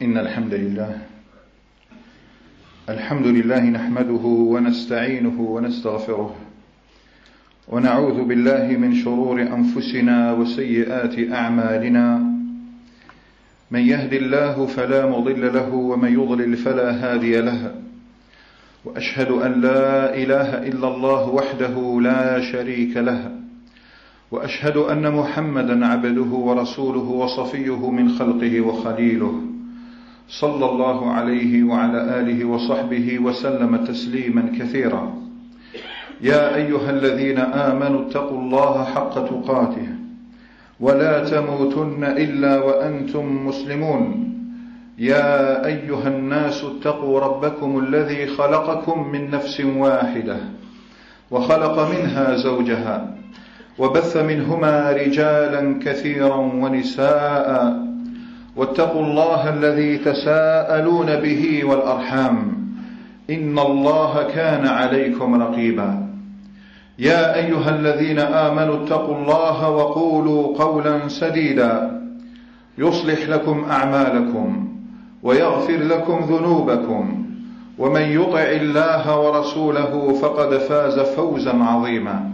إن الحمد لله نحمده ونستعينه ونستغفره ونعوذ بالله من شرور أنفسنا وسيئات أعمالنا. من يهد الله فلا مضل له ومن يضلل فلا هادي له، وأشهد أن لا إله إلا الله وحده لا شريك له، وأشهد أن محمدا عبده ورسوله وصفيه من خلقه وخليله، صلى الله عليه وعلى آله وصحبه وسلم تسليما كثيرا. يا أيها الذين آمنوا اتقوا الله حق تقاته ولا تموتن إلا وأنتم مسلمون. يا أيها الناس اتقوا ربكم الذي خلقكم من نفس واحدة وخلق منها زوجها وبث منهما رجالا كثيرا ونساء، واتقوا الله الذي تساءلون به والأرحام، إن الله كان عليكم رقيبا. يا أيها الذين آمنوا اتقوا الله وقولوا قولا سديدا يصلح لكم أعمالكم ويغفر لكم ذنوبكم، ومن يطع الله ورسوله فقد فاز فوزا عظيما.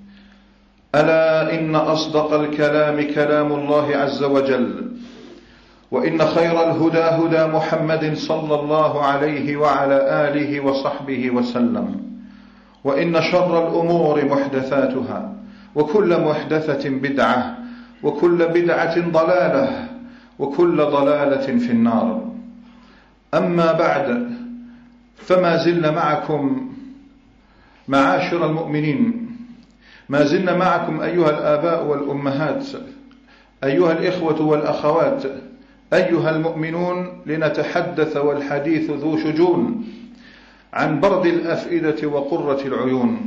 ألا إن أصدق الكلام كلام الله عز وجل، وإن خير الهدى هدى محمد صلى الله عليه وعلى آله وصحبه وسلم، وإن شر الأمور محدثاتها، وكل محدثة بدعة، وكل بدعة ضلالة، وكل ضلالة في النار. أما بعد، فما زلنا معكم معاشر المؤمنين، ما زلنا معكم أيها الآباء والأمهات، أيها الإخوة والأخوات، أيها المؤمنون، لنتحدث والحديث ذو شجون عن برد الأفئدة وقرة العيون،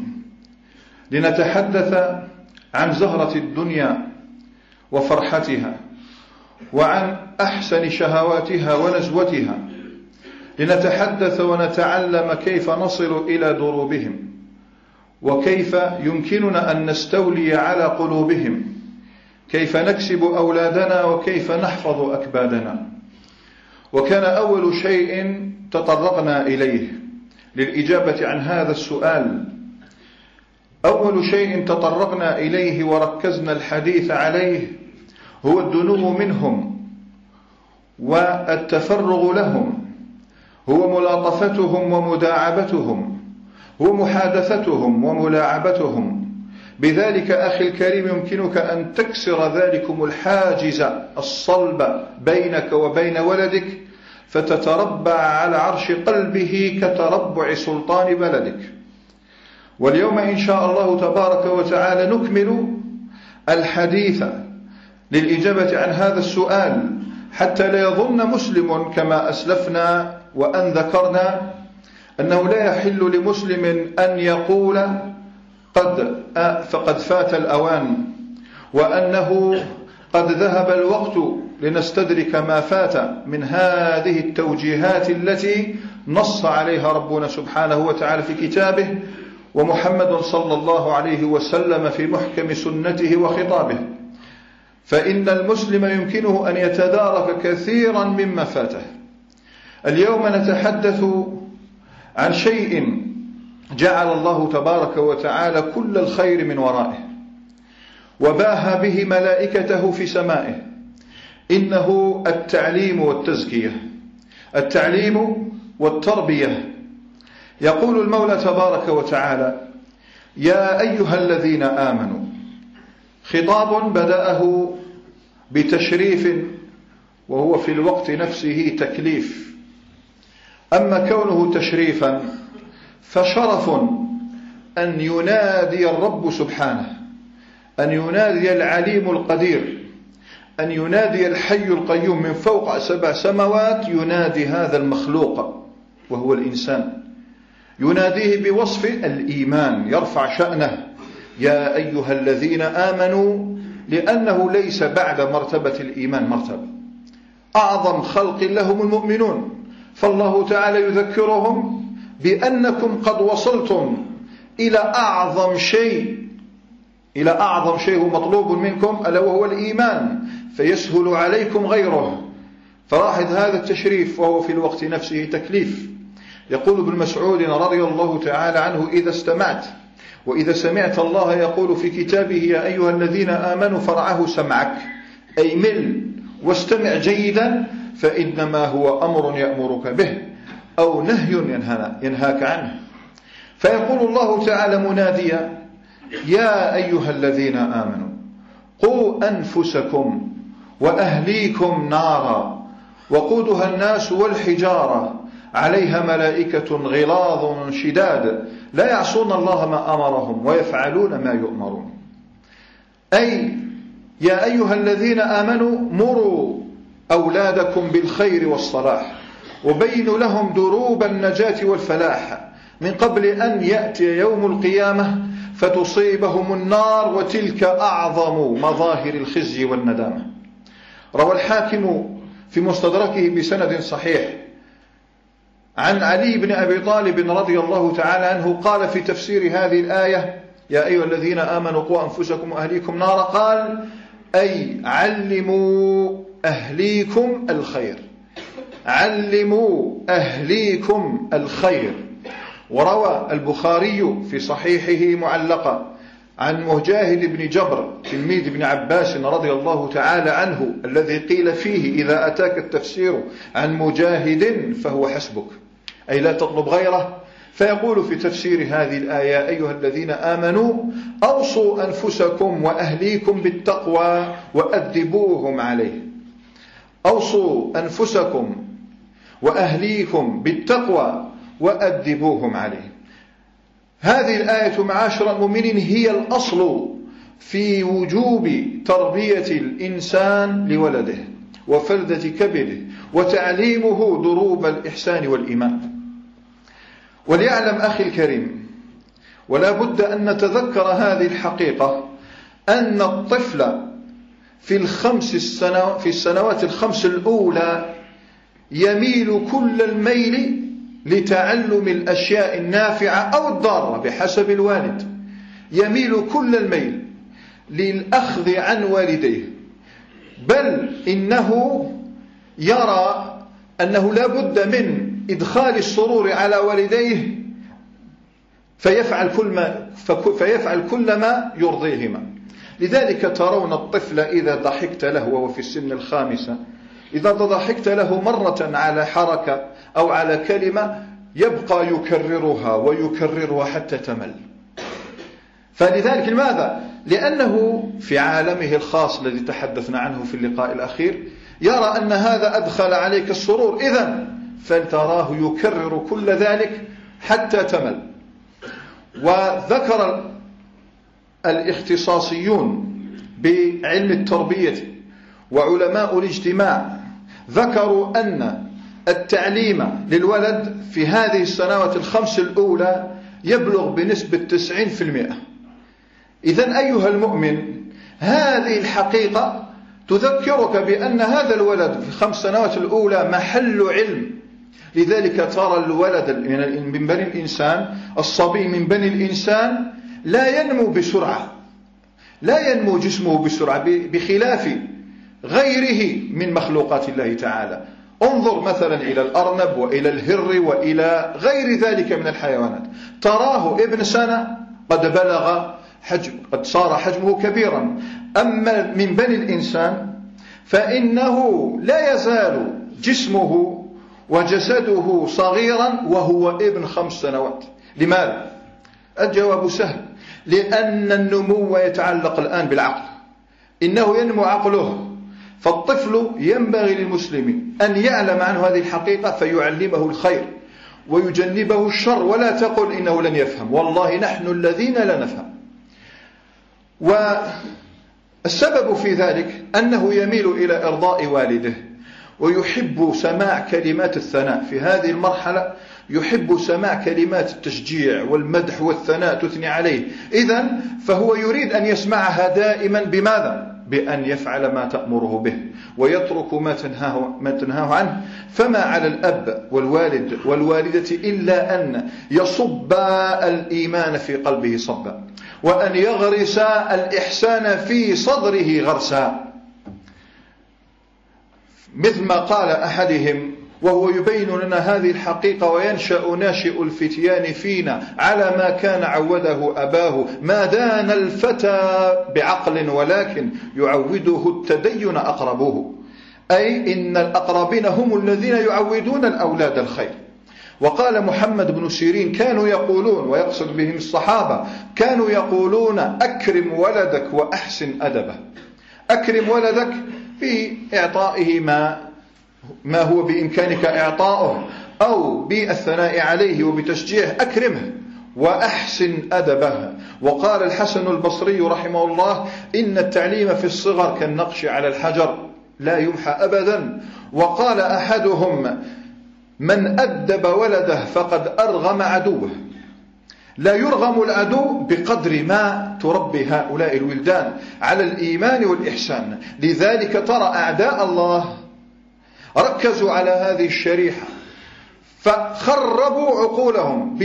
لنتحدث عن زهرة الدنيا وفرحتها، وعن أحسن شهواتها ونزوتها، لنتحدث ونتعلم كيف نصل إلى دروبهم، وكيف يمكننا أن نستولي على قلوبهم، كيف نكسب أولادنا، وكيف نحفظ أكبادنا. وكان أول شيء تطرقنا إليه للإجابة عن هذا السؤال، أول شيء تطرقنا إليه وركزنا الحديث عليه هو الدنو منهم والتفرغ لهم، هو ملاطفتهم ومداعبتهم، هو محادثتهم وملاعبتهم. بذلك أخي الكريم يمكنك أن تكسر ذلكم الحاجز الصلب بينك وبين ولدك، فتتربع على عرش قلبه كتربع سلطان بلدك. واليوم إن شاء الله تبارك وتعالى نكمل الحديث للإجابة عن هذا السؤال، حتى لا يظن مسلم كما أسلفنا وأن ذكرنا أنه لا يحل لمسلم أن يقول فقد فات الأوان، وأنه قد ذهب الوقت لنستدرك ما فات من هذه التوجيهات التي نص عليها ربنا سبحانه وتعالى في كتابه، ومحمد صلى الله عليه وسلم في محكم سنته وخطابه. فإن المسلم يمكنه أن يتدارك كثيرا مما فاته. اليوم نتحدث عن شيء جعل الله تبارك وتعالى كل الخير من ورائه، وباهى به ملائكته في سمائه، إنه التعليم والتزكية، التعليم والتربية. يقول المولى تبارك وتعالى: يا أيها الذين آمنوا، خطاب بدأه بتشريف وهو في الوقت نفسه تكليف. أما كونه تشريفا فشرف أن ينادي الرب سبحانه، أن ينادي العليم القدير، أن ينادي الحي القيوم من فوق 7 سماوات، ينادي هذا المخلوق وهو الإنسان، يناديه بوصف الإيمان، يرفع شأنه: يا أيها الذين آمنوا، لأنه ليس بعد مرتبة الإيمان مرتبة. أعظم خلق لهم المؤمنون، فالله تعالى يذكرهم بأنكم قد وصلتم إلى أعظم شيء هو مطلوب منكم، ألا وهو الإيمان، فيسهل عليكم غيره. فلاحظ هذا التشريف وهو في الوقت نفسه تكليف. يقول ابن مسعود رضي الله تعالى عنه: إذا سمعت الله يقول في كتابه يا أيها الذين آمنوا فرعه سمعك، أي مل واستمع جيدا، فإنما هو أمر يأمرك به أو نهي ينهاك عنه. فيقول الله تعالى مناديا: يا أيها الذين آمنوا قوا أنفسكم وأهليكم نارا وقودها الناس والحجارة عليها ملائكة غلاظ شداد لا يعصون الله ما أمرهم ويفعلون ما يؤمرون. أي يا أيها الذين آمنوا مروا أولادكم بالخير والصلاح وبينوا لهم دروب النجاة والفلاح من قبل أن يأتي يوم القيامة فتصيبهم النار، وتلك أعظم مظاهر الخزي والندامة. روى الحاكم في مستدركه بسند صحيح عن علي بن أبي طالب رضي الله تعالى عنه قال في تفسير هذه الآية: يا أيها الذين آمنوا قوا أنفسكم وأهليكم نارا، قال: أي علموا أهليكم الخير، علموا أهليكم الخير. وروى البخاري في صحيحه معلقا عن مجاهد بن جبر تلميذ ابن عباس رضي الله تعالى عنه الذي قيل فيه: إذا أتاك التفسير عن مجاهد فهو حسبك، أي لا تطلب غيره. فيقول في تفسير هذه الآية: أيها الذين آمنوا أوصوا أنفسكم وأهليكم بالتقوى وأدبوهم عليه. أوصوا أنفسكم وأهليكم بالتقوى وأدبوهم عليه. هذه الآية معاشر المؤمنين هي الأصل في وجوب تربية الإنسان لولده وفلذة كبده وتعليمه دروب الإحسان والإيمان. وليعلم أخي الكريم، ولا بد أن نتذكر هذه الحقيقة، أن الطفل في السنوات الخمس الأولى يميل كل الميل لتعلم الأشياء النافعة أو الضارة بحسب الوالد، يميل كل الميل للأخذ عن والديه، بل إنه يرى أنه لا بد من إدخال السرور على والديه فيفعل كل ما يرضيهما. لذلك ترون الطفل إذا ضحكت له وهو في السن الخامسة، إذا ضحكت له مرة على حركة أو على كلمة يبقى يكررها ويكررها حتى تمل. فلذلك لماذا؟ لأنه في عالمه الخاص الذي تحدثنا عنه في اللقاء الأخير يرى أن هذا أدخل عليك السرور، إذن فلتراه يكرر كل ذلك حتى تمل. وذكر الاختصاصيون بعلم التربية وعلماء الاجتماع ذكروا أن التعليم للولد في هذه السنوات الخمس الأولى يبلغ بنسبة 90%. إذن أيها المؤمن، هذه الحقيقة تذكرك بأن هذا الولد في الخمس سنوات الأولى محل علم. لذلك ترى الولد من بني الإنسان، الصبي من بني الإنسان لا ينمو بسرعة، لا ينمو جسمه بسرعة بخلاف غيره من مخلوقات الله تعالى. انظر مثلا إلى الأرنب وإلى الهر وإلى غير ذلك من الحيوانات، تراه ابن سنة قد بلغ قد صار حجمه كبيرا. أما من بني الإنسان فإنه لا يزال جسمه وجسده صغيرا وهو ابن 5 سنوات. لماذا؟ الجواب سهل، لأن النمو يتعلق الآن بالعقل، إنه ينمو عقله. فالطفل ينبغي للمسلم أن يعلم عنه هذه الحقيقة فيعلمه الخير ويجنبه الشر، ولا تقل إنه لن يفهم، والله نحن الذين لا نفهم. والسبب في ذلك أنه يميل إلى إرضاء والده ويحب سماع كلمات الثناء. في هذه المرحلة يحب سماع كلمات التشجيع والمدح والثناء تثني عليه، إذن فهو يريد أن يسمعها دائما. بماذا؟ بأن يفعل ما تأمره به ويترك ما تنهاه عنه. فما على الأب والوالد والوالدة إلا أن يصب الإيمان في قلبه صبا، وأن يغرس الإحسان في صدره غرسا. مثل ما قال أحدهم وهو يبين لنا هذه الحقيقة: وينشأ ناشئ الفتيان فينا على ما كان عوده أباه، ما دان الفتى بعقل ولكن يعوده التدين أقربوه. أي إن الأقربين هم الذين يعودون الأولاد الخير. وقال محمد بن سيرين: كانوا يقولون، ويقصد بهم الصحابة، كانوا يقولون: أكرم ولدك وأحسن أدبه. أكرم ولدك بإعطائه ما هو بإمكانك إعطاؤه، أو بالثناء عليه وبتشجيعه، أكرمه وأحسن أدبه. وقال الحسن البصري رحمه الله: إن التعليم في الصغر كالنقش على الحجر لا يمحى أبدا. وقال أحدهم: من أدب ولده فقد أرغم عدوه. لا يرغم العدو بقدر ما تربي هؤلاء الولدان على الإيمان والإحسان. لذلك ترى أعداء الله ركزوا على هذه الشريحة فخربوا عقولهم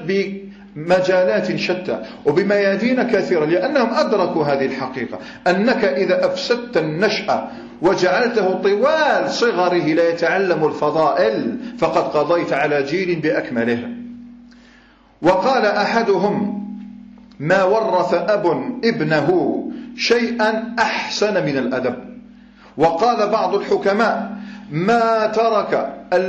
بمجالات شتى وبميادين كثيرة، لأنهم أدركوا هذه الحقيقة: أنك إذا أفسدت النشأة وجعلته طوال صغره لا يتعلم الفضائل فقد قضيت على جيل بأكمله. وقال أحدهم: ما ورث أب ابنه شيئا أحسن من الأدب. وقال بعض الحكماء: ما ترك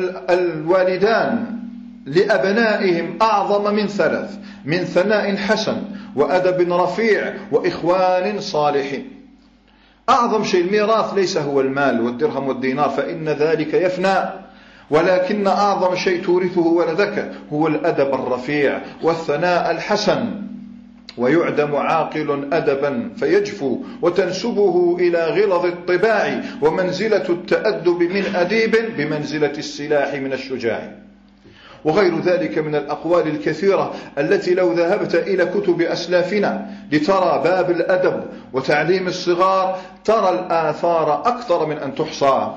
الوالدان لأبنائهم أعظم من ثلاث: من ثناء حسن، وأدب رفيع، وإخوان صالحين. أعظم شيء الميراث ليس هو المال والدرهم والدينار، فإن ذلك يفنى، ولكن أعظم شيء تورثه ولدك هو الأدب الرفيع والثناء الحسن. ويعدم عاقل أدبا فيجفو، وتنسبه إلى غلظ الطباع، ومنزلة التأدب من أديب بمنزلة السلاح من الشجاع. وغير ذلك من الأقوال الكثيرة التي لو ذهبت إلى كتب أسلافنا لترى باب الأدب وتعليم الصغار ترى الآثار أكثر من أن تحصى.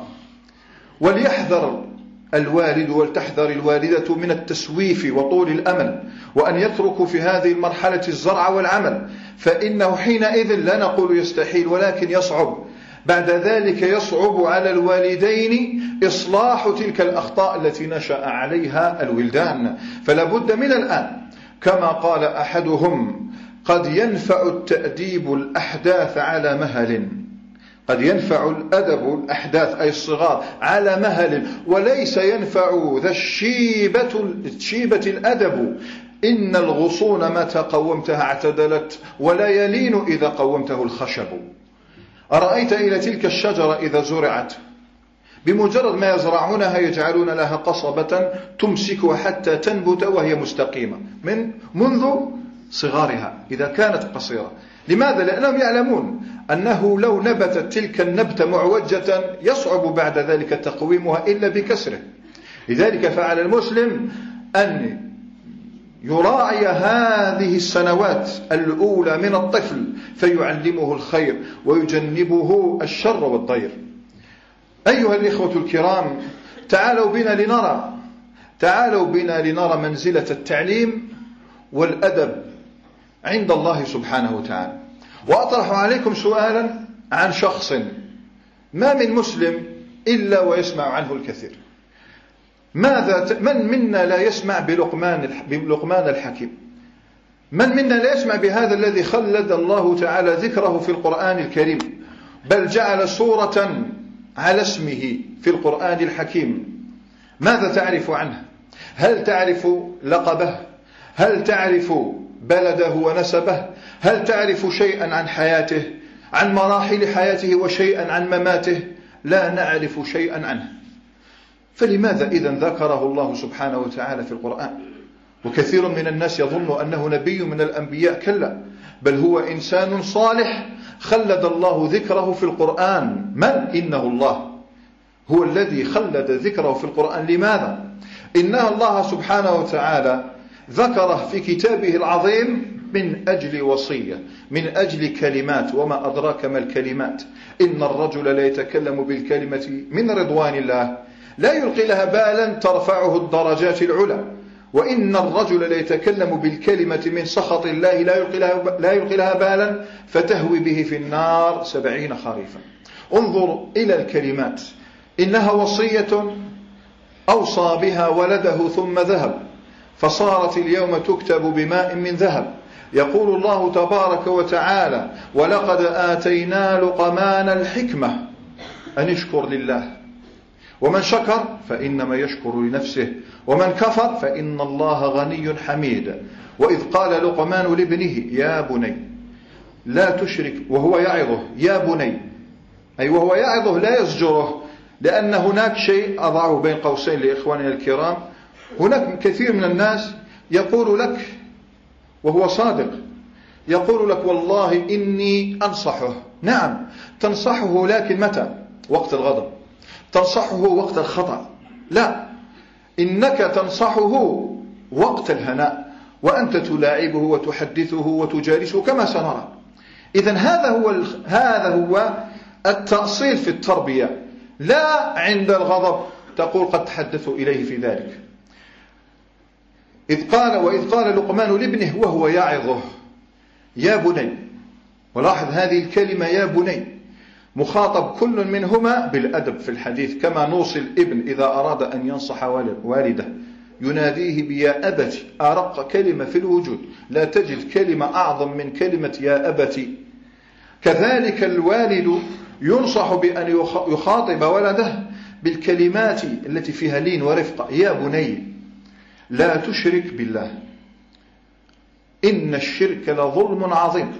وليحذر الوالد ولتحذر الوالدة من التسويف وطول الأمل، وأن يتركوا في هذه المرحلة الزرع والعمل، فإنه حينئذ لا نقول يستحيل ولكن يصعب. بعد ذلك يصعب على الوالدين إصلاح تلك الأخطاء التي نشأ عليها الولدان. فلا بد من الآن، كما قال أحدهم: قد ينفع التأديب الأحداث على مهل. قد ينفع الأدب الأحداث أي الصغار على مهل، وليس ينفع ذا الشيبة الأدب. إن الغصون متى قومتها اعتدلت، ولا يلين إذا قومته الخشب. أرأيت إلى تلك الشجرة إذا زرعت، بمجرد ما يزرعونها يجعلون لها قصبة تمسكها حتى تنبت وهي مستقيمة منذ صغارها إذا كانت قصيرة. لماذا؟ لأنهم يعلمون أنه لو نبتت تلك النبتة معوجة يصعب بعد ذلك تقويمها إلا بكسره. لذلك فعلى المسلم أن يراعي هذه السنوات الأولى من الطفل فيعلمه الخير ويجنبه الشر والضير. أيها الإخوة الكرام، تعالوا بنا لنرى منزلة التعليم والأدب عند الله سبحانه وتعالى. وأطرح عليكم سؤالا عن شخص ما من مسلم إلا ويسمع عنه الكثير. من منا لا يسمع بلقمان الحكيم؟ من منا لا يسمع بهذا الذي خلد الله تعالى ذكره في القرآن الكريم، بل جعل سورة على اسمه في القرآن الحكيم؟ ماذا تعرف عنه؟ هل تعرف لقبه؟ هل تعرف بلده ونسبه؟ هل تعرف شيئا عن حياته، عن مراحل حياته، وشيئا عن مماته؟ لا نعرف شيئا عنه. فلماذا إذن ذكره الله سبحانه وتعالى في القرآن؟ وكثير من الناس يظن أنه نبي من الأنبياء، كلا، بل هو إنسان صالح خلد الله ذكره في القرآن. إنه الله هو الذي خلد ذكره في القرآن. لماذا؟ إن الله سبحانه وتعالى ذكره في كتابه العظيم من أجل وصية، من أجل كلمات. وما أدراك ما الكلمات؟ إن الرجل لا يتكلم بالكلمة من رضوان الله لا يلقي لها بالا ترفعه الدرجات العلى، وإن الرجل لا يتكلم بالكلمة من سخط الله لا يلقي لها بالا فتهوي به في النار 70 خريفا. انظر إلى الكلمات، إنها وصية أوصى بها ولده ثم ذهب، فصارت اليوم تكتب بماء من ذهب. يقول الله تبارك وتعالى: ولقد آتينا لقمان الحكمة أن اشكر لله، ومن شكر فإنما يشكر لنفسه، ومن كفر فإن الله غني حميد. وإذ قال لقمان لابنه: يا بني لا تشرك، وهو يعظه يا بني، أي وهو يعظه لا يزجره، لأن هناك شيء أضعه بين قوسين لإخواننا الكرام. هناك كثير من الناس يقول لك وهو صادق، يقول لك: والله إني أنصحه. نعم تنصحه، لكن متى؟ وقت الغضب. تنصحه وقت الخطأ؟ لا، إنك تنصحه وقت الهناء، وأنت تلاعبه وتحدثه وتجالسه كما سنرى. إذن هذا هو التأصيل في التربية، لا عند الغضب تقول قد تحدث إليه في ذلك. وإذ قال لقمان لابنه وهو يعظه: يا بني. ولاحظ هذه الكلمة يا بني، مخاطب كل منهما بالأدب في الحديث، كما نوصي الابن إذا أراد أن ينصح والده يناديه بيا أبتي، أرق كلمة في الوجود، لا تجد كلمة أعظم من كلمة يا أبتي. كذلك الوالد ينصح بأن يخاطب ولده بالكلمات التي فيها لين ورفقة: يا بني لا تشرك بالله إن الشرك لظلم عظيم.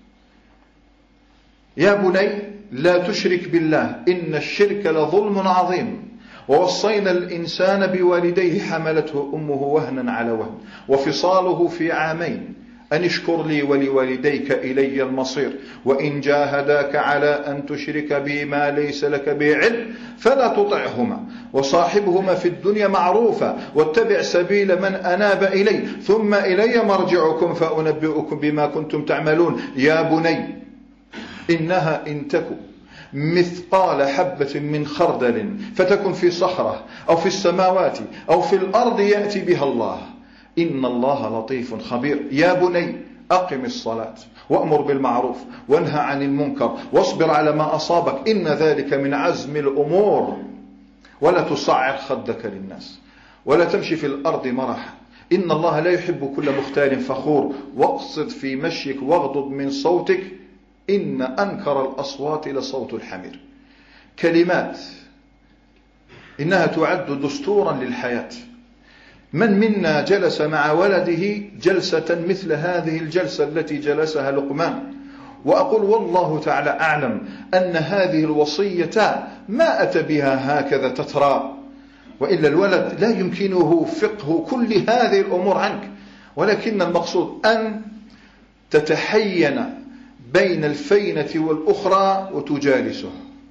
يا بني لا تشرك بالله إن الشرك لظلم عظيم. ووصينا الإنسان بوالديه حملته أمه وهنا على وهن وفصاله في عامين أن اشكر لي ولوالديك إلي المصير، وإن جاهداك على أن تشرك بي ما ليس لك به علم فلا تطعهما، وصاحبهما في الدنيا معروفا، واتبع سبيل من أناب إلي، ثم إلي مرجعكم فأنبئكم بما كنتم تعملون. يا بني إنها إن تكن مثقال حبة من خردل فتكن في صخرة أو في السماوات أو في الأرض يأتي بها الله إن الله لطيف خبير. يا بني أقم الصلاة وأمر بالمعروف وانهى عن المنكر واصبر على ما أصابك إن ذلك من عزم الأمور، ولا تصعر خدك للناس ولا تمشي في الأرض مرحا إن الله لا يحب كل مختال فخور، واقصد في مشيك واغضض من صوتك إن أنكر الأصوات لصوت الحمير. كلمات إنها تعد دستورا للحياة. من منا جلس مع ولده جلسة مثل هذه الجلسة التي جلسها لقمان؟ وأقول والله تعالى أعلم أن هذه الوصية ما أتى بها هكذا تترى، وإلا الولد لا يمكنه فقه كل هذه الأمور عنك، ولكن المقصود أن تتحين بين الفينة والأخرى وتجالسه.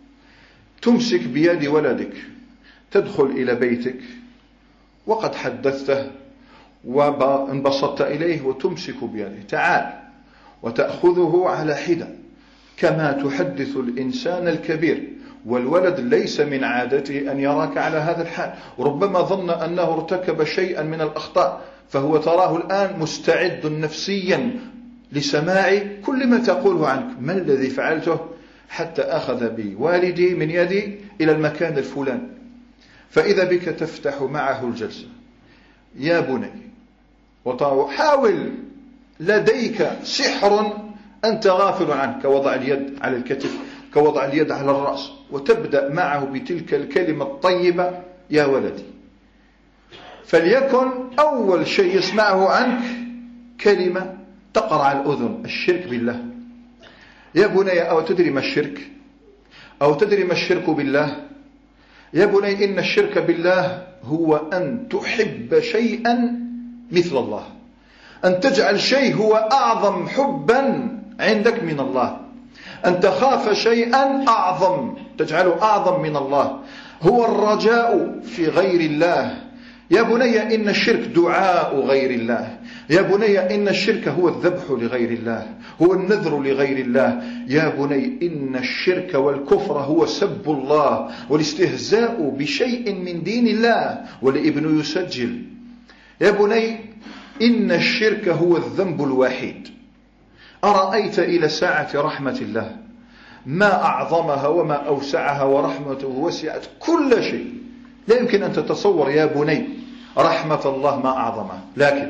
تمسك بيد ولدك، تدخل إلى بيتك وقد حدثته وانبسطت إليه وتمسك بيده، تعال، وتأخذه على حدة كما تحدث الإنسان الكبير. والولد ليس من عادته أن يراك على هذا الحال، ربما ظن أنه ارتكب شيئا من الأخطاء، فهو تراه الآن مستعد نفسيا لسماع كل ما تقوله عنك. ما الذي فعلته حتى أخذ بوالدي من يدي إلى المكان الفلاني؟ فإذا بك تفتح معه الجلسة: يا بني، وحاول، لديك سحر أنت غافل عنه، كوضع اليد على الكتف، كوضع اليد على الرأس، وتبدأ معه بتلك الكلمة الطيبة: يا ولدي. فليكن أول شيء يسمعه عنك كلمة تقرع الأذن: الشرك بالله. يا بني أو تدري ما الشرك؟ أو تدري ما الشرك بالله؟ يا بني إن الشرك بالله هو أن تحب شيئا مثل الله، أن تجعل شيء هو أعظم حبا عندك من الله، أن تخاف شيئا أعظم تجعله أعظم من الله، هو الرجاء في غير الله. يا بني إن الشرك دعاء غير الله. يا بني إن الشرك هو الذبح لغير الله، هو النذر لغير الله. يا بني إن الشرك والكفر هو سب الله والاستهزاء بشيء من دين الله، والابن يسجل: يا بني إن الشرك هو الذنب الوحيد. أرأيت إلى ساعة رحمة الله، ما أعظمها وما أوسعها، ورحمته وسعت كل شيء. لا يمكن أن تتصور يا بني رحمة الله ما أعظمها.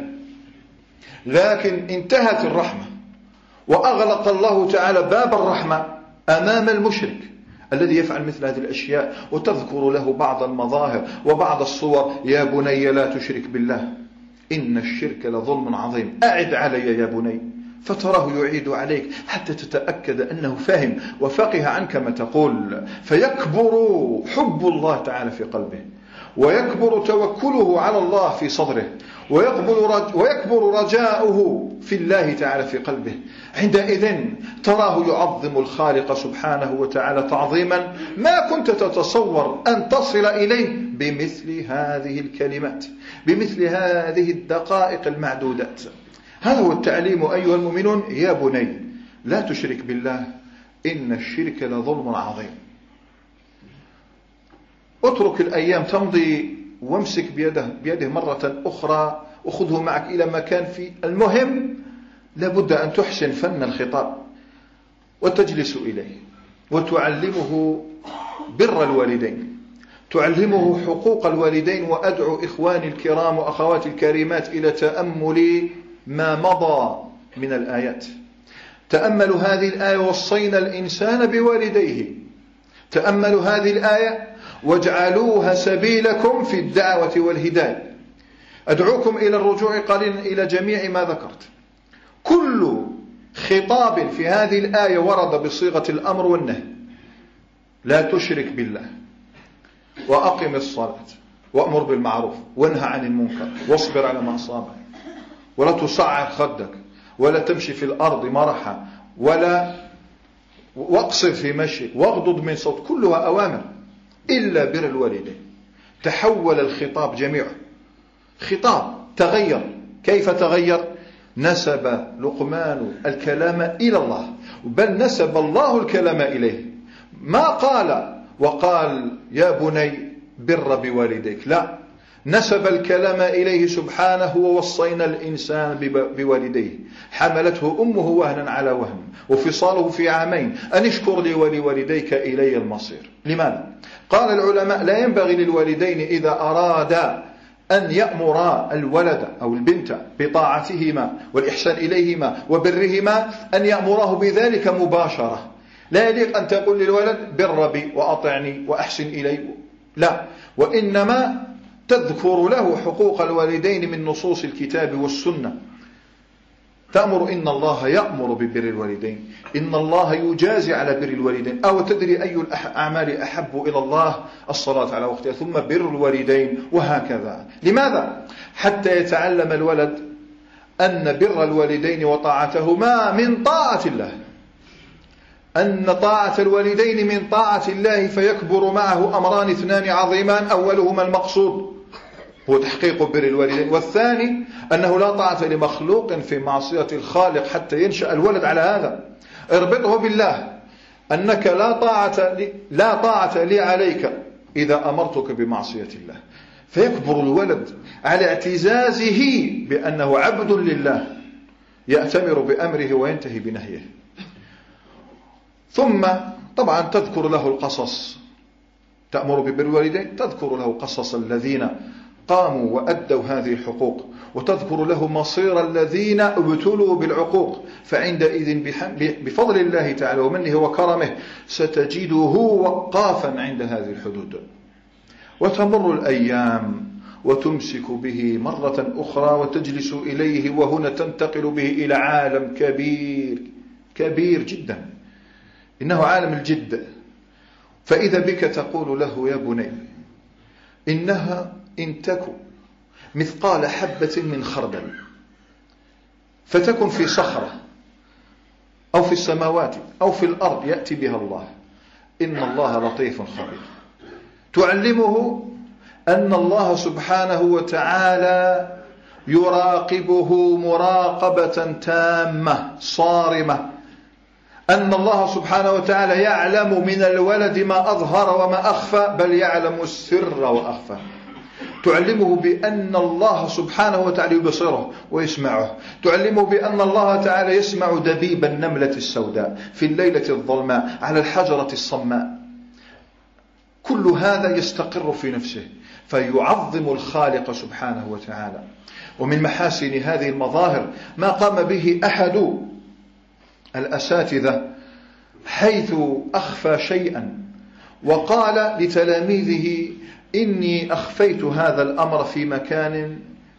لكن انتهت الرحمة وأغلق الله تعالى باب الرحمة أمام المشرك الذي يفعل مثل هذه الأشياء، وتذكر له بعض المظاهر وبعض الصور. يا بني لا تشرك بالله إن الشرك لظلم عظيم. أعد علي يا بني، فتراه يعيد عليك حتى تتأكد أنه فهم وفقه عنك ما تقول، فيكبر حب الله تعالى في قلبه، ويكبر توكله على الله في صدره، ويكبر رجاؤه في الله تعالى في قلبه. عندئذ تراه يعظم الخالق سبحانه وتعالى تعظيما ما كنت تتصور أن تصل إليه بمثل هذه الكلمات، بمثل هذه الدقائق المعدودات. هذا هو التعليم أيها المؤمنون. يا بني لا تشرك بالله إن الشرك لظلم عظيم. اترك الأيام تمضي وامسك بيده مرة أخرى، أخذه معك إلى مكان فيه. المهم لابد أن تحسن فن الخطاب وتجلس إليه وتعلمه بر الوالدين، تعلمه حقوق الوالدين. وأدعو إخواني الكرام وأخواتي الكريمات إلى تأمل ما مضى من الآيات. تأملوا هذه الآية: وصينا الإنسان بوالديه. تأملوا هذه الآية واجعلوها سبيلكم في الدعوة والهداية. أدعوكم إلى الرجوع قليلا إلى جميع ما ذكرت. كل خطاب في هذه الآية ورد بصيغة الأمر والنهي. لا تشرك بالله، وأقم الصلاة، وأمر بالمعروف، وانهى عن المنكر، واصبر على ما أصابك، ولا تصعر خدك، ولا تمشي في الأرض مرحا، ولا واقصد في مشيك، واغضض من صوت. كلها أوامر إلا بر الوالدين. تحول الخطاب جميعه، خطاب تغير. كيف تغير؟ نسب لقمان الكلام إلى الله، بل نسب الله الكلام إليه. ما قال وقال يا بني بر بوالديك، لا، نسب الكلام إليه سبحانه. ووصينا الإنسان بوالديه، حملته أمه وهنا على وهن، وفصاله في عامين، أن اشكر لي ولوالديك إلي المصير. لماذا؟ قال العلماء: لا ينبغي للوالدين إذا أرادا أن يأمر الولد أو البنت بطاعتهما والإحسان إليهما وبرهما أن يأمره بذلك مباشرة. لا يليق أن تقول للولد بر بي وأطعني وأحسن إلي، لا، وإنما تذكر له حقوق الوالدين من نصوص الكتاب والسنة. تأمر: إن الله يأمر ببر الوالدين، إن الله يجازي على بر الوالدين. أو تدري أي الأعمال أحب إلى الله؟ الصلاة على وقتها، ثم بر الوالدين، وهكذا. لماذا؟ حتى يتعلم الولد أن بر الوالدين وطاعتهما من طاعة الله، أن طاعة الوالدين من طاعة الله، فيكبر معه أمران اثنان عظيمان. أولهما المقصود هو تحقيق بر الوالدين، والثاني أنه لا طاعة لمخلوق في معصية الخالق حتى ينشأ الولد على هذا. اربطه بالله أنك لا طاعة لي عليك إذا أمرتك بمعصية الله، فيكبر الولد على اعتزازه بأنه عبد لله يأتمر بأمره وينتهي بنهيه. ثم طبعا تذكر له القصص، تأمر ببر الوالدين، تذكر له قصص الذين قاموا وأدوا هذه الحقوق، وتذكر له مصير الذين ابتلوا بالعقوق. فعندئذ بفضل الله تعالى ومنه وكرمه ستجده وقافا عند هذه الحدود. وتمر الأيام وتمسك به مرة أخرى وتجلس إليه، وهنا تنتقل به إلى عالم كبير كبير جدا، إنه عالم الجد. فإذا بك تقول له: يا بني إنها إن تكن مثقال حبة من خردل فتكن في صخرة أو في السماوات أو في الأرض يأتي بها الله، إن الله لطيف خبير. تعلمه أن الله سبحانه وتعالى يراقبه مراقبة تامة صارمة، أن الله سبحانه وتعالى يعلم من الولد ما أظهر وما أخفى، بل يعلم السر وأخفى. تعلمه بأن الله سبحانه وتعالى يبصره ويسمعه، تعلمه بأن الله تعالى يسمع دبيب النملة السوداء في الليلة الظلماء على الحجرة الصماء. كل هذا يستقر في نفسه فيعظم الخالق سبحانه وتعالى. ومن محاسن هذه المظاهر ما قام به أحد الأساتذة حيث أخفى شيئا وقال لتلاميذه: إني أخفيت هذا الأمر في مكان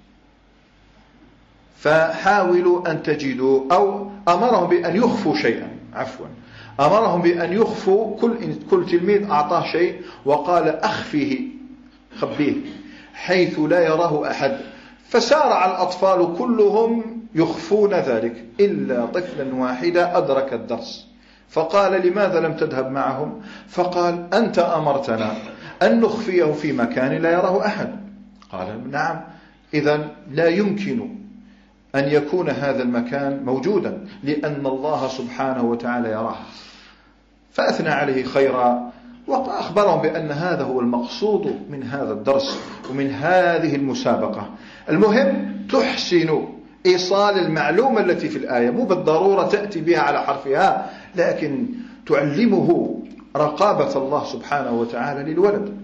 فحاولوا أن تجدوا، أو أمرهم بأن يخفوا شيئا، أمرهم بأن يخفوا، كل تلميذ أعطاه شيء وقال: أخفيه، خبيه حيث لا يراه أحد. فسارع الأطفال كلهم يخفون ذلك إلا طفلا واحدا أدرك الدرس فقال: لماذا لم تذهب معهم؟ فقال: أنت أمرتنا أن نخفيه في مكان لا يراه أحد. قال: نعم، إذن لا يمكن أن يكون هذا المكان موجودا لأن الله سبحانه وتعالى يراه. فأثنى عليه خيرا وأخبرهم بأن هذا هو المقصود من هذا الدرس ومن هذه المسابقة. المهم تحسن إيصال المعلومة التي في الآية، مو بالضرورة تأتي بها على حرفها، لكن تعلمه رقابة الله سبحانه وتعالى للولد.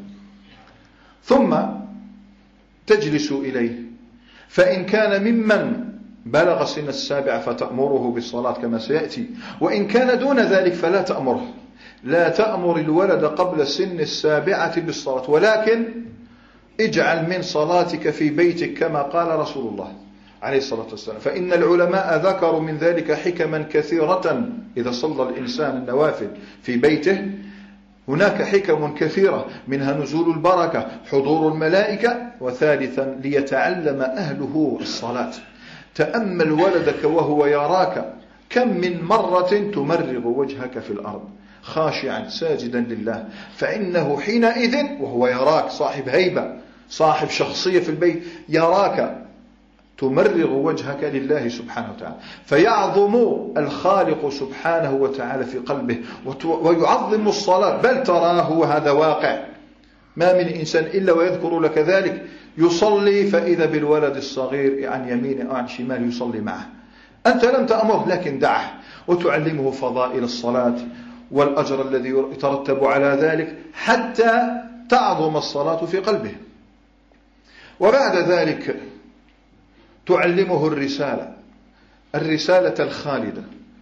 ثم تجلس إليه، فإن كان ممن بلغ سن 7 فتأمره بالصلاة كما سيأتي، وإن كان دون ذلك فلا تأمره، لا تأمر الولد قبل سن 7 بالصلاة، ولكن اجعل من صلاتك في بيتك كما قال رسول الله عليه الصلاة والسلام. فإن العلماء ذكروا من ذلك حكما كثيرة. إذا صلى الإنسان النوافل في بيته هناك حكم كثيرة، منها نزول البركة، حضور الملائكة، وثالثا ليتعلم أهله الصلاة. تأمل ولدك وهو يراك كم من مرة تمرغ وجهك في الأرض خاشعا ساجدا لله، فإنه حينئذ وهو يراك صاحب هيبة، صاحب شخصية في البيت، يراك تمرغ وجهك لله سبحانه وتعالى، فيعظم الخالق سبحانه وتعالى في قلبه ويعظم الصلاة. بل تراه وهذا واقع، ما من إنسان إلا ويذكر لك ذلك، يصلي فإذا بالولد الصغير عن يمينه أو عن شماله يصلي معه. أنت لم تأمره لكن دعه وتعلمه فضائل الصلاة والأجر الذي يترتب على ذلك حتى تعظم الصلاة في قلبه. وبعد ذلك تعلمه الرسالة الخالدة،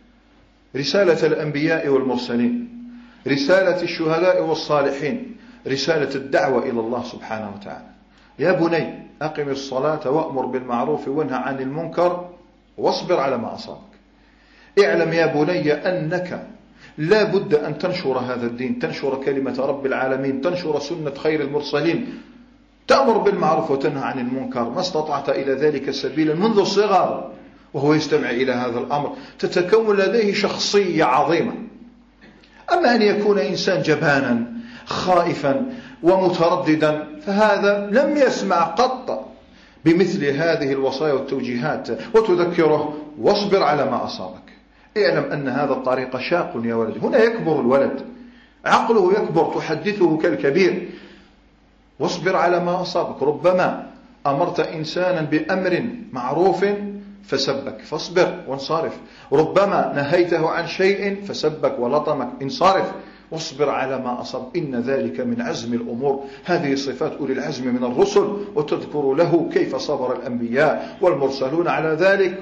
رسالة الأنبياء والمرسلين، رسالة الشهداء والصالحين، رسالة الدعوة إلى الله سبحانه وتعالى. يا بني أقم الصلاة وأمر بالمعروف وانهى عن المنكر واصبر على ما أصابك. اعلم يا بني أنك لا بد أن تنشر هذا الدين، تنشر كلمة رب العالمين، تنشر سنة خير المرسلين، تأمر بالمعروف وتنهى عن المنكر ما استطعت إلى ذلك سبيلا منذ الصغر. وهو يستمع إلى هذا الأمر تتكون لديه شخصية عظيمة. أما أن يكون إنسان جبانا خائفا ومترددا فهذا لم يسمع قط بمثل هذه الوصايا والتوجيهات وتذكره واصبر على ما أصابك. اعلم أن هذا الطريق شاق يا ولد. هنا يكبر الولد، عقله يكبر، تحدثه كالكبير. واصبر على ما أصابك. ربما أمرت إنسانا بأمر معروف فسبك فاصبر وانصرف، ربما نهيته عن شيء فسبك ولطمك، انصرف واصبر على ما أصاب، إن ذلك من عزم الأمور. هذه صفات أولي العزم من الرسل، وتذكر له كيف صبر الأنبياء والمرسلون على ذلك.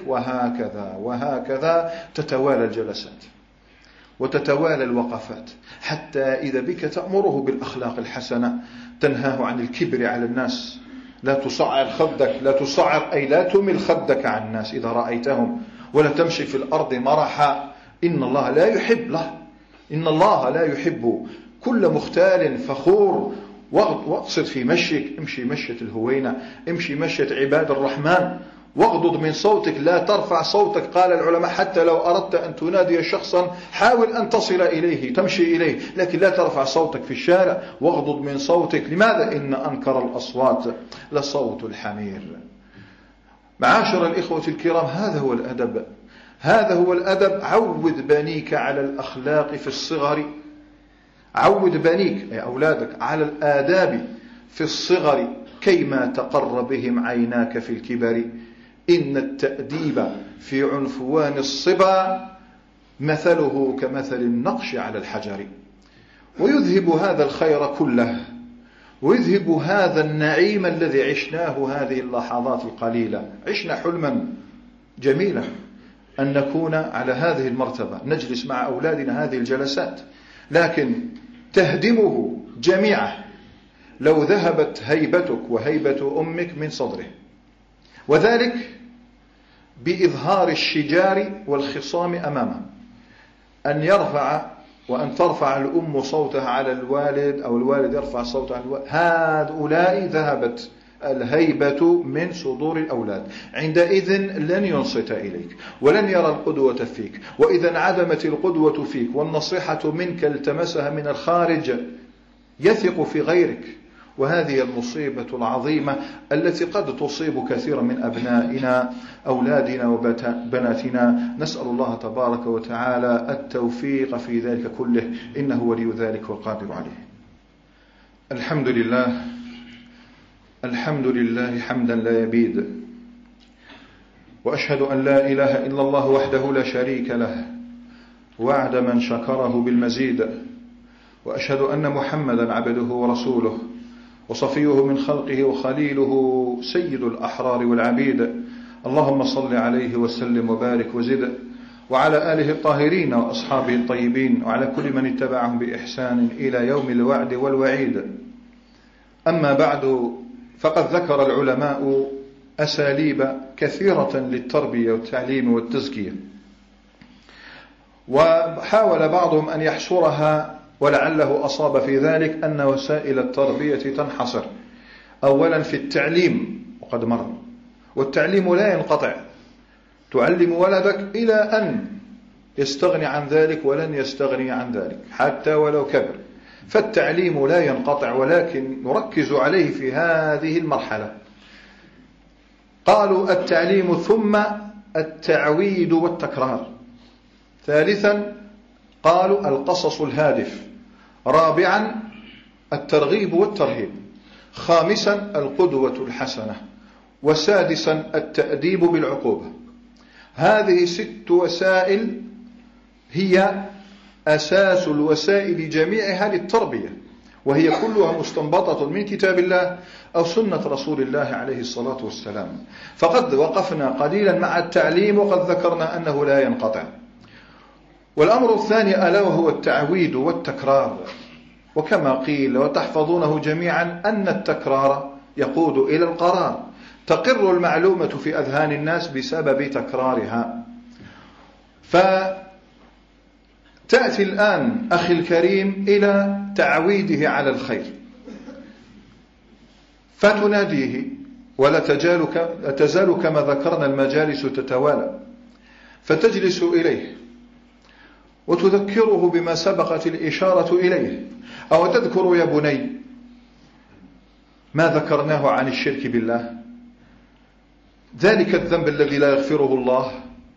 وهكذا تتوالى الجلسات وتتوالى الوقفات، حتى إذا بك تأمره بالأخلاق الحسنة، تنهاه عن الكبر على الناس. لا تصعر خدك، لا تصعر أي لا تمل خدك عن الناس إذا رأيتهم، ولا تمشي في الأرض مرحا، إن الله لا يحب كل مختال فخور. واقصد في مشيك، امشي مشية الهوينة، امشي مشية عباد الرحمن، واغضض من صوتك، لا ترفع صوتك. قال العلماء حتى لو أردت أن تنادي شخصا حاول أن تصل إليه، تمشي إليه، لكن لا ترفع صوتك في الشارع، واغضض من صوتك. لماذا؟ إن أنكر الأصوات لصوت الحمير. معاشر الإخوة الكرام، هذا هو الأدب. عود بنيك على الأخلاق في الصغر، عود بنيك أي أولادك على الآداب في الصغر كيما تقر بهم عيناك في الكبر. إن التأديب في عنفوان الصبا مثله كمثل النقش على الحجر. ويذهب هذا الخير كله، ويذهب هذا النعيم الذي عشناه هذه اللحظات القليلة. عشنا حلما جميلا أن نكون على هذه المرتبة، نجلس مع أولادنا هذه الجلسات، لكن تهدمه جميعا لو ذهبت هيبتك وهيبة أمك من صدره، وذلك بإظهار الشجار والخصام أمامه. أن يرفع وأن ترفع الأم صوتها على الوالد أو الوالد يرفع صوته على الوالد، هؤلاء ذهبت الهيبة من صدور الأولاد. عندئذ لن ينصت إليك ولن يرى القدوة فيك، وإذا انعدمت القدوة فيك والنصيحة منك التمسها من الخارج يثق في غيرك. وهذه المصيبة العظيمة التي قد تصيب كثيرا من أبنائنا أولادنا وبناتنا. نسأل الله تبارك وتعالى التوفيق في ذلك كله، إنه ولي ذلك والقادر عليه. الحمد لله، الحمد لله حمدا لا يبيد، وأشهد أن لا إله إلا الله وحده لا شريك له وعد من شكره بالمزيد، وأشهد أن محمدا عبده ورسوله وصفيه من خلقه وخليله سيد الأحرار والعبيد. اللهم صل عليه وسلم وبارك وزد، وعلى آله الطاهرين وأصحابه الطيبين، وعلى كل من اتبعهم بإحسان إلى يوم الوعد والوعيد. أما بعد، فقد ذكر العلماء أساليب كثيرة للتربية والتعليم والتزكية، وحاول بعضهم أن يحصرها ولعله أصاب في ذلك، أن وسائل التربية تنحصر أولا في التعليم، وقد مر، والتعليم لا ينقطع. تعلم ولدك إلى أن يستغني عن ذلك، ولن يستغني عن ذلك حتى ولو كبر، فالتعليم لا ينقطع، ولكن نركز عليه في هذه المرحلة. قالوا التعليم، ثم التعويد والتكرار. ثالثا قالوا القصص الهادف. رابعا الترغيب والترهيب. خامسا القدوة الحسنة. وسادسا التأديب بالعقوبة. هذه 6 وسائل هي أساس الوسائل جميعها للتربية، وهي كلها مستنبطة من كتاب الله أو سنة رسول الله عليه الصلاة والسلام. فقد وقفنا قليلا مع التعليم، وقد ذكرنا أنه لا ينقطع. والأمر الثاني ألا وهو التعويد والتكرار. وكما قيل وتحفظونه جميعا أن التكرار يقود إلى القرار. تقر المعلومة في أذهان الناس بسبب تكرارها. فتأتي الآن أخي الكريم إلى تعويده على الخير، فتناديه، ولا تزال كما ذكرنا المجالس تتوالى، فتجلس إليه وتذكره بما سبقت الإشارة إليه. أو تذكر يا بني ما ذكرناه عن الشرك بالله، ذلك الذنب الذي لا يغفره الله.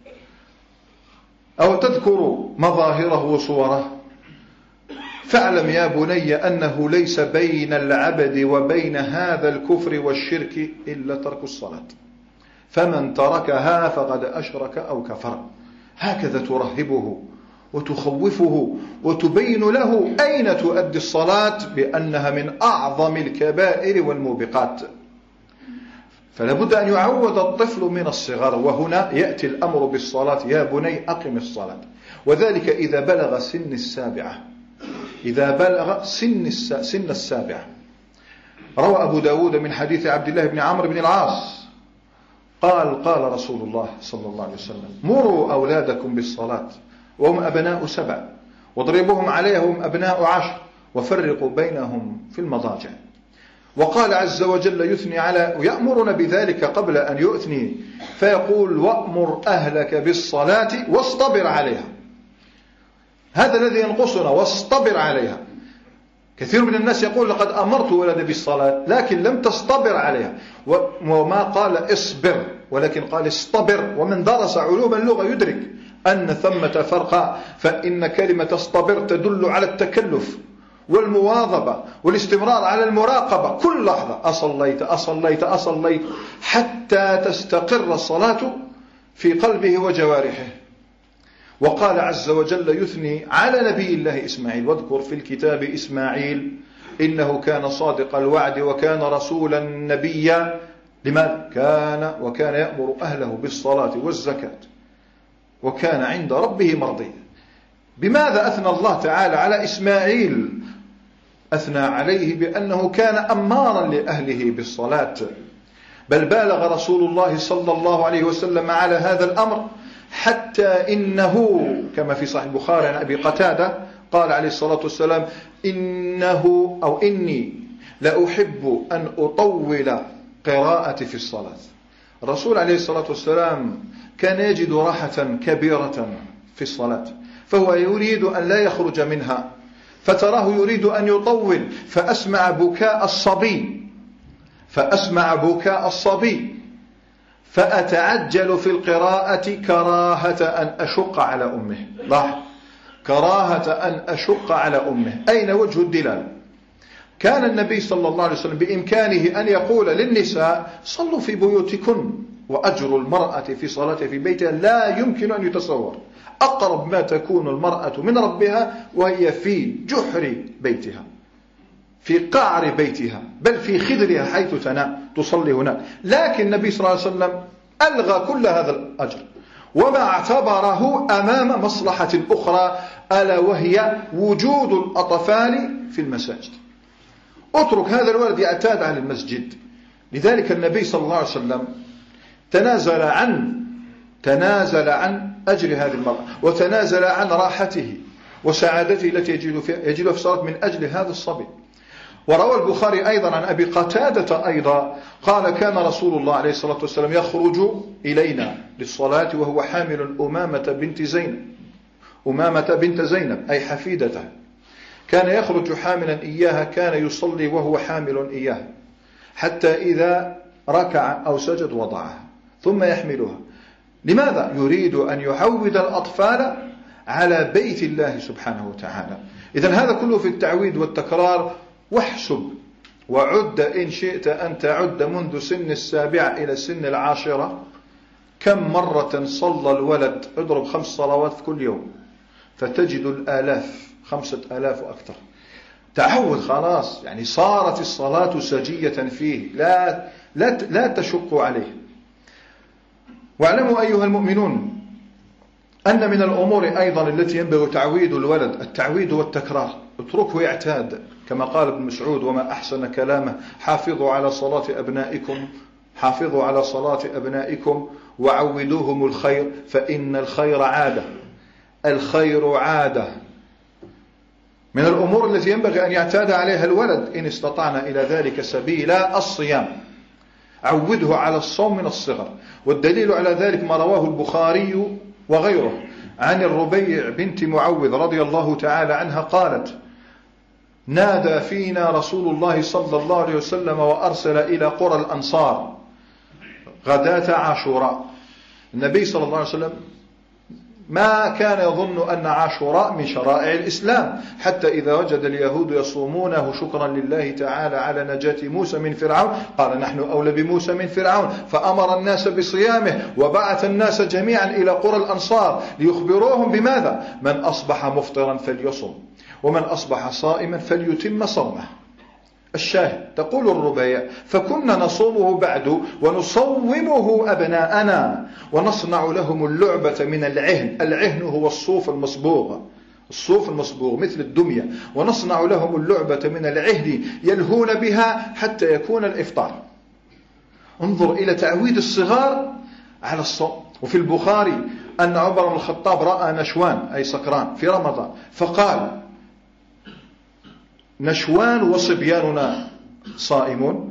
أو تذكر مظاهره وصوره. فاعلم يا بني أنه ليس بين العبد وبين هذا الكفر والشرك إلا ترك الصلاة، فمن تركها فقد أشرك أو كفر. هكذا ترهبه وتخوفه وتبين له أين تؤدي الصلاة بأنها من أعظم الكبائر والموبقات. فلا بد أن يعود الطفل من الصغر، وهنا يأتي الأمر بالصلاة. يا بني أقم الصلاة، وذلك إذا بلغ سن السابعة. إذا بلغ سن السابعة. روى أبو داود من حديث عبد الله بن عمرو بن العاص قال رسول الله صلى الله عليه وسلم: مروا أولادكم بالصلاة وهم أبناء 7، واضربوهم عليها وهم أبناء 10، وفرقوا بينهم في المضاجع. وقال عز وجل يثني على ويأمرنا بذلك قبل أن يؤثني، فيقول: وأمر أهلك بالصلاة واصطبر عليها. هذا الذي ينقصنا، واصطبر عليها. كثير من الناس يقول: لقد أمرت ولدي بالصلاة، لكن لم تصطبر عليها. وما قال اصبر، ولكن قال اصطبر. ومن درس علوم اللغة يدرك أن ثمة فرقا، فإن كلمة اصطبر تدل على التكلف، والمواظبة والاستمرار على المراقبة كل لحظة، أصليت حتى تستقر الصلاة في قلبه وجوارحه. وقال عز وجل يثني على نبي الله إسماعيل: واذكر في الكتاب إسماعيل إنه كان صادق الوعد وكان رسولا نبيا. لماذا؟ وكان يأمر أهله بالصلاة والزكاة وكان عند ربه مرضيا. بماذا أثنى الله تعالى على إسماعيل؟ أثنى عليه بأنه كان أمارا لأهله بالصلاة، بل بالغ رسول الله صلى الله عليه وسلم على هذا الأمر، حتى إنه كما في صحيح البخاري عن أبي قتادة قال عليه الصلاة والسلام: إني لأحب أن أطول قراءتي في الصلاة. الرسول عليه الصلاة والسلام كان يجد راحة كبيرة في الصلاة، فهو يريد أن لا يخرج منها، فتراه يريد أن يطول، فأسمع بكاء الصبي فأتعجل في القراءة كراهة أن أشق على أمه. لاحظ، كراهة أن أشق على أمه. أين وجه الدلالة؟ كان النبي صلى الله عليه وسلم بإمكانه أن يقول للنساء: صلوا في بيوتكن، وأجر المرأة في صلاتها في بيتها لا يمكن أن يتصور. أقرب ما تكون المرأة من ربها وهي في جحر بيتها، في قعر بيتها، بل في خدرها حيث تنام تصلي هناك. لكن النبي صلى الله عليه وسلم ألغى كل هذا الأجر وما اعتبره أمام مصلحة أخرى، ألا وهي وجود الأطفال في المساجد. اترك هذا الولد يعتاد على المسجد. لذلك النبي صلى الله عليه وسلم تنازل عن أجر هذه المرأة، وتنازل عن راحته وسعادته التي يجدها في الصلاة من أجل هذا الصبي. وروى البخاري أيضا عن أبي قتادة أيضا قال: كان رسول الله عليه الصلاة والسلام يخرج إلينا للصلاة وهو حامل أمامة بنت زينب أي حفيدته، كان يخرج حاملا إياها، كان يصلي وهو حامل إياها، حتى إذا ركع أو سجد وضعها ثم يحملها. لماذا؟ يريد أن يعود الأطفال على بيت الله سبحانه وتعالى. إذن هذا كله في التعويد والتكرار. واحسب وعد إن شئت أن تعد منذ سن 7 إلى سن 10 كم مرة صلى الولد. اضرب 5 صلوات في كل يوم فتجد الآلاف، 5000 وأكثر. تعود خلاص، يعني صارت الصلاة سجية فيه، لا تشق عليه. واعلموا أيها المؤمنون أن من الأمور أيضا التي ينبغي تعويد الولد التعويد والتكرار. اتركه يعتاد، كما قال ابن مسعود: وما أحسن كلامه: حافظوا على صلاة أبنائكم وعودوهم الخير فإن الخير عادة. من الأمور التي ينبغي أن يعتاد عليها الولد إن استطعنا إلى ذلك سبيلا الصيام. عوده على الصوم من الصغر. والدليل على ذلك ما رواه البخاري وغيره عن الربيع بنت معوذ رضي الله تعالى عنها قالت: نادى فينا رسول الله صلى الله عليه وسلم وأرسل إلى قرى الأنصار غداة عاشوراء. النبي صلى الله عليه وسلم ما كان يظن أن عاشوراء من شرائع الإسلام، حتى إذا وجد اليهود يصومونه شكرا لله تعالى على نجاة موسى من فرعون قال: نحن أولى بموسى من فرعون، فأمر الناس بصيامه وبعث الناس جميعا إلى قرى الأنصار ليخبروهم بماذا؟ من أصبح مفطرا فليصم، ومن أصبح صائما فليتم صومه. الشاهد تقول الربيع: فكنا نصومه بعد ونصومه أبناءنا ونصنع لهم اللعبة من العهن. العهن هو الصوف المصبوغ مثل الدمية، ونصنع لهم اللعبة من العهن يلهون بها حتى يكون الإفطار. انظر إلى تعويد الصغار على الصوم. وفي البخاري أن عمر بن الخطاب رأى نشوان أي سكران في رمضان فقال: نشوان وصبياننا صائمون.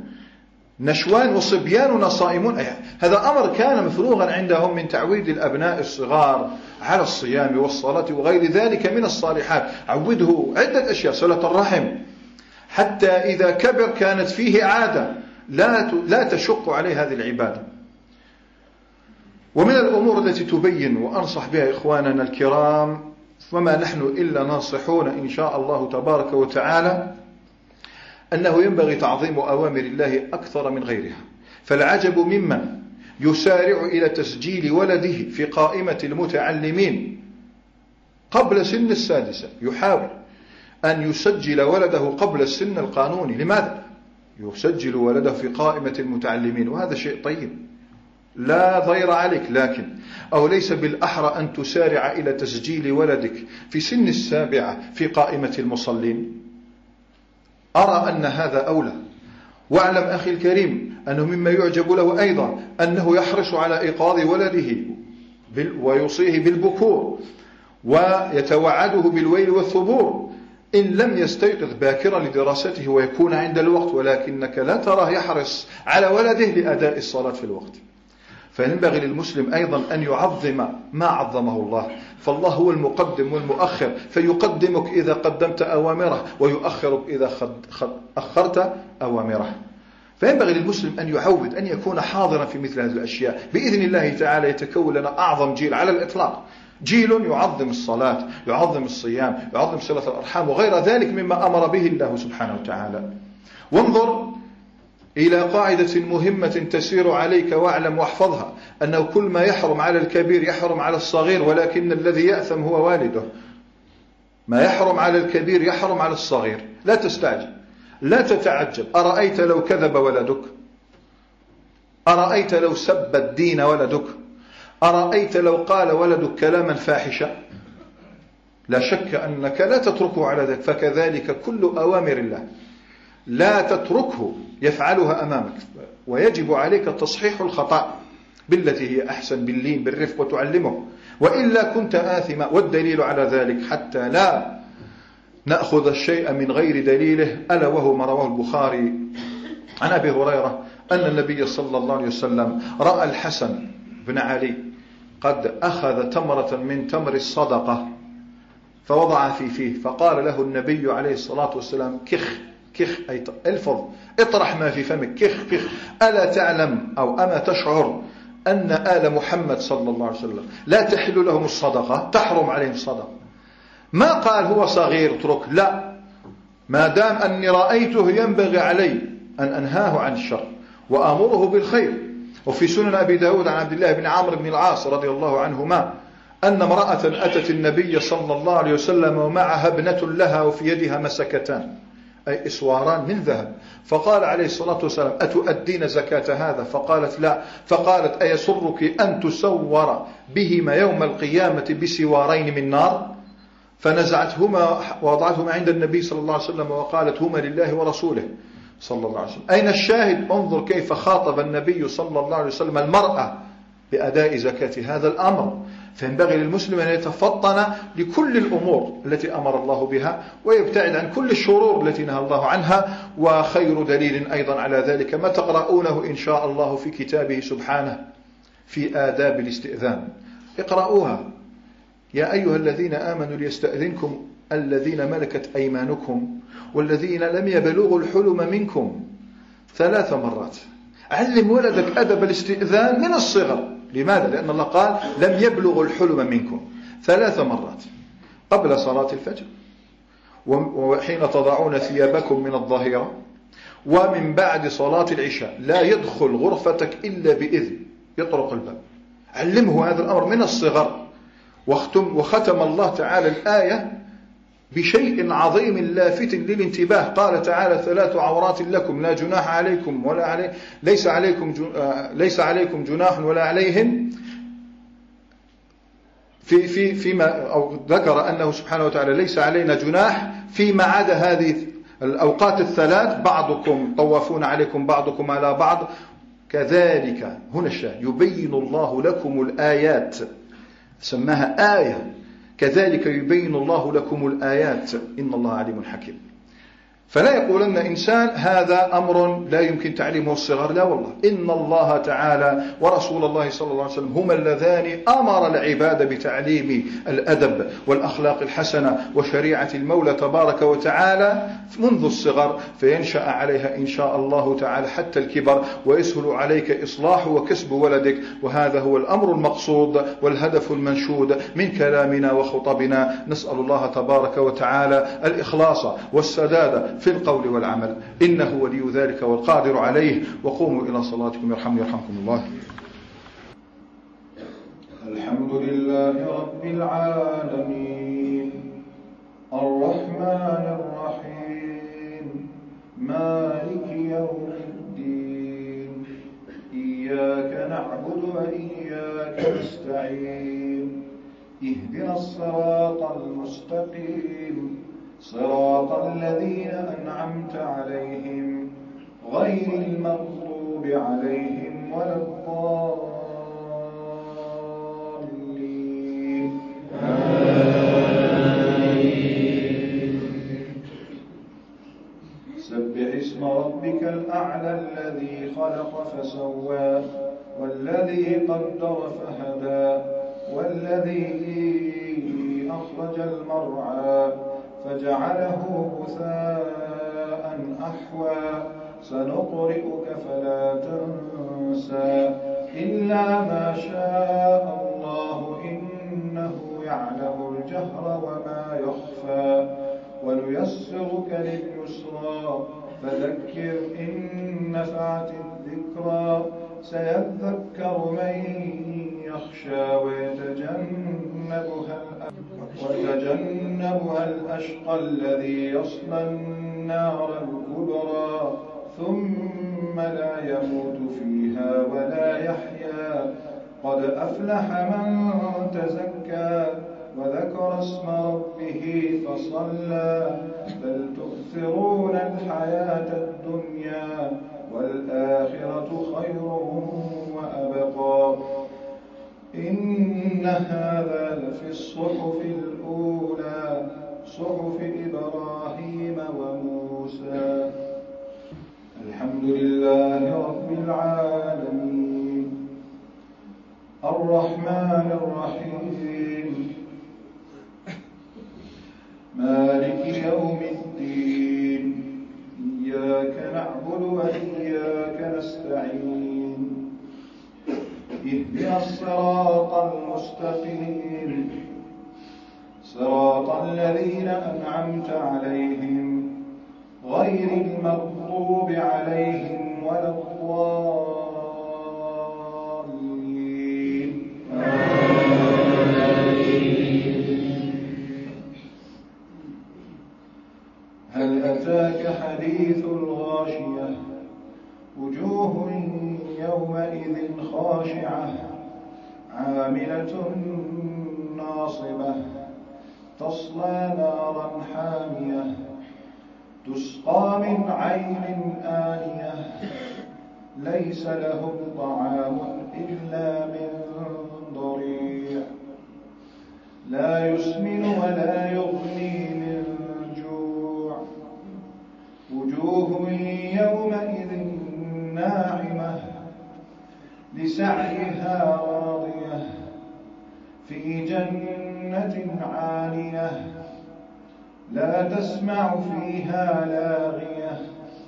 هذا أمر كان مفروغا عندهم من تعويد الأبناء الصغار على الصيام والصلاة وغير ذلك من الصالحات. عوده عدة أشياء: صلة الرحم، حتى إذا كبر كانت فيه عادة لا تشق عليه هذه العبادة. ومن الأمور التي تبين وأنصح بها إخواننا الكرام وما نحن إلا ناصحون إن شاء الله تبارك وتعالى أنه ينبغي تعظيم أوامر الله أكثر من غيرها. فالعجب ممن يسارع إلى تسجيل ولده في قائمة المتعلمين قبل سن السادسة، يحاول أن يسجل ولده قبل السن القانوني. لماذا؟ يسجل ولده في قائمة المتعلمين، وهذا شيء طيب لا ضير عليك، لكن أو ليس بالأحرى أن تسارع إلى تسجيل ولدك في سن السابعة في قائمة المصلين؟ أرى أن هذا أولى. واعلم أخي الكريم أنه مما يعجب له أيضا أنه يحرص على إيقاظ ولده ويوصيه بالبكور ويتوعده بالويل والثبور إن لم يستيقظ باكرا لدراسته ويكون عند الوقت، ولكنك لا تراه يحرص على ولده لأداء الصلاة في الوقت. فينبغي للمسلم أيضا أن يعظم ما عظمه الله، فالله هو المقدم والمؤخر، فيقدمك إذا قدمت أوامره ويؤخرك إذا أخرت أوامره. فينبغي للمسلم أن يعود أن يكون حاضرا في مثل هذه الأشياء. بإذن الله تعالى يتكون لنا أعظم جيل على الإطلاق، جيل يعظم الصلاة، يعظم الصيام، يعظم صلة الأرحام وغير ذلك مما أمر به الله سبحانه وتعالى. وانظر إلى قاعدة مهمة تسير عليك واعلم واحفظها، أنه كل ما يحرم على الكبير يحرم على الصغير، ولكن الذي يأثم هو والده. ما يحرم على الكبير يحرم على الصغير. لا تستعجل، لا تتعجب. أرأيت لو كذب ولدك؟ أرأيت لو سب الدين ولدك؟ أرأيت لو قال ولدك كلاما فاحشا؟ لا شك أنك لا تتركه على ذلك. فكذلك كل أوامر الله لا تتركه يفعلها أمامك، ويجب عليك تصحيح الخطأ بالتي هي أحسن، باللين بالرفق، وتعلمه، وإلا كنت آثما. والدليل على ذلك حتى لا نأخذ الشيء من غير دليله ألا وهو ما رواه البخاري عن أبي هريرة أن النبي صلى الله عليه وسلم رأى الحسن بن علي قد أخذ تمرة من تمر الصدقة فوضع في فيه، فقال له النبي عليه الصلاة والسلام كخ كخ، أي الفظ، اطرح ما في فمك، كخ كخ. ألا تعلم أو أما تشعر أن آل محمد صلى الله عليه وسلم لا تحل لهم الصدقة، تحرم عليهم الصدقة؟ ما قال هو صغير اترك، لا، ما دام أني رأيته ينبغي علي أن أنهاه عن الشر وأمره بالخير. وفي سنن أبي داود عن عبد الله بن عمرو بن العاص رضي الله عنهما أن امرأة أتت النبي صلى الله عليه وسلم ومعها ابنة لها وفي يدها مسكتان، أي إسواران من ذهب، فقال عليه الصلاة والسلام أتؤدين زكاة هذا؟ فقالت لا. فقالت أيسرك أن تسور بهما يوم القيامة بسوارين من نار؟ فنزعتهما ووضعتهما عند النبي صلى الله عليه وسلم وقالت هما لله ورسوله صلى الله عليه وسلم. أين الشاهد؟ انظر كيف خاطب النبي صلى الله عليه وسلم المرأة بأداء زكاة هذا الأمر. فينبغي للمسلم أن يتفطن لكل الأمور التي أمر الله بها ويبتعد عن كل الشرور التي نهى الله عنها. وخير دليل أيضا على ذلك ما تقرؤونه إن شاء الله في كتابه سبحانه في آداب الاستئذان. اقرأوها يا أيها الذين آمنوا ليستأذنكم الذين ملكت أيمانكم والذين لم يبلغوا الحلم منكم 3 مرات. علم ولدك أدب الاستئذان من الصغر. لماذا؟ لأن الله قال لم يبلغوا الحلم منكم 3 مرات، قبل صلاة الفجر، وحين تضعون ثيابكم من الظهيرة، ومن بعد صلاة العشاء. لا يدخل غرفتك إلا بإذن، يطرق الباب. علمه هذا الأمر من الصغر. وختم الله تعالى الآية بشيء عظيم لافت للانتباه. قال تعالى 3 عورات لكم لا جناح عليكم ولا علي ليس عليكم جناح ولا عليهن فيما أو ذكر أنه سبحانه وتعالى ليس علينا جناح فيما عدا هذه الأوقات الثلاث، بعضكم طوافون عليكم بعضكم على بعض. كذلك هنا الشاهد يبين الله لكم الآيات، سماها آية. كذلك يبين الله لكم الآيات إن الله عليم حكيم. فلا يقولن إنسان هذا أمر لا يمكن تعليمه الصغر، لا والله، إن الله تعالى ورسول الله صلى الله عليه وسلم هما اللذان أمر العباد بتعليم الأدب والأخلاق الحسنة وشريعة المولى تبارك وتعالى منذ الصغر، فينشأ عليها إن شاء الله تعالى حتى الكبر، ويسهل عليك إصلاح وكسب ولدك. وهذا هو الأمر المقصود والهدف المنشود من كلامنا وخطبنا. نسأل الله تبارك وتعالى الإخلاص والسداد في القول والعمل، إنه ولي ذلك والقادر عليه. وقوموا إلى صلاتكم يرحمني يرحمكم الله. الحمد لله رب العالمين الرحمن الرحيم مالك يوم الدين إياك نعبد وإياك نستعين اهدنا الصراط المستقيم صراط الذين أنعمت عليهم غير المغضوب عليهم ولا الضالين آمين. سبح اسم ربك الأعلى الذي خلق فسوى والذي قدر فهدى والذي أخرج المرعى فجعله غثاء أحوى سنقرئك فلا تنسى إلا ما شاء الله إنه يعلم الجهر وما يخفى ونيسرك لليسرى فذكر إن نفعت الذكرى سيذكر من يخشى ويتجنبها الأشقى الذي يصلى النار الكبرى ثم لا يموت فيها ولا يحيا قد أفلح من تزكى وذكر اسم ربه فصلى بل تؤثرون الحياة الدنيا والآخرة خير وأبقى إن هذا لفي الصحف الأولى صحف إبراهيم وموسى. الحمد لله رب العالمين الرحمن الرحيم مالك يوم الدين إياك نعبد وإياك نستعين اهدنا الصراط المستقيم صراط الذين أنعمت عليهم غير المغضوب عليهم ولا الضالين هل أتاك حديث الغاشية وجوه يومئذ خاشعة عاملة ناصبة تصلى نارا حامية تسقى من عين آنية ليس لهم طعام إلا من ضريع لا يسمن ولا يغني من جوع وجوه يومئذ ناعمة لسعيها راضية في جنة عالية لا تسمع فيها لاغية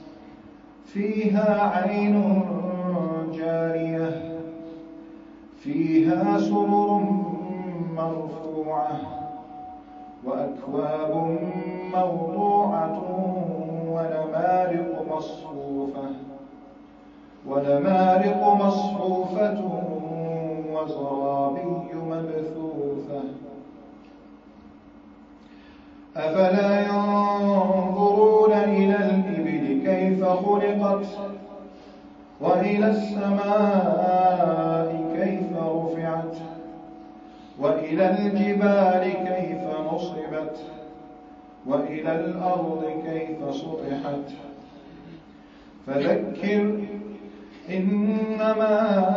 فيها عين جارية فيها سرر مرفوعة وأكواب موضوعة ونمارق مصفوفة وزرابي مبثوثة أفلا ينظرون إلى الإبل كيف خلقت وإلى السماء كيف رفعت وإلى الجبال كيف نصبت وإلى الأرض كيف سطحت فذكر إنما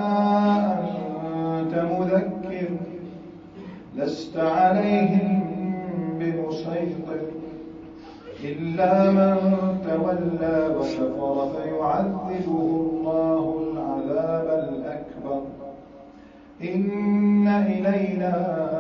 أنت مذكر لست عليهم بمسيطر إلا من تولى وكفر فيعذبه الله العذاب الأكبر إن إلينا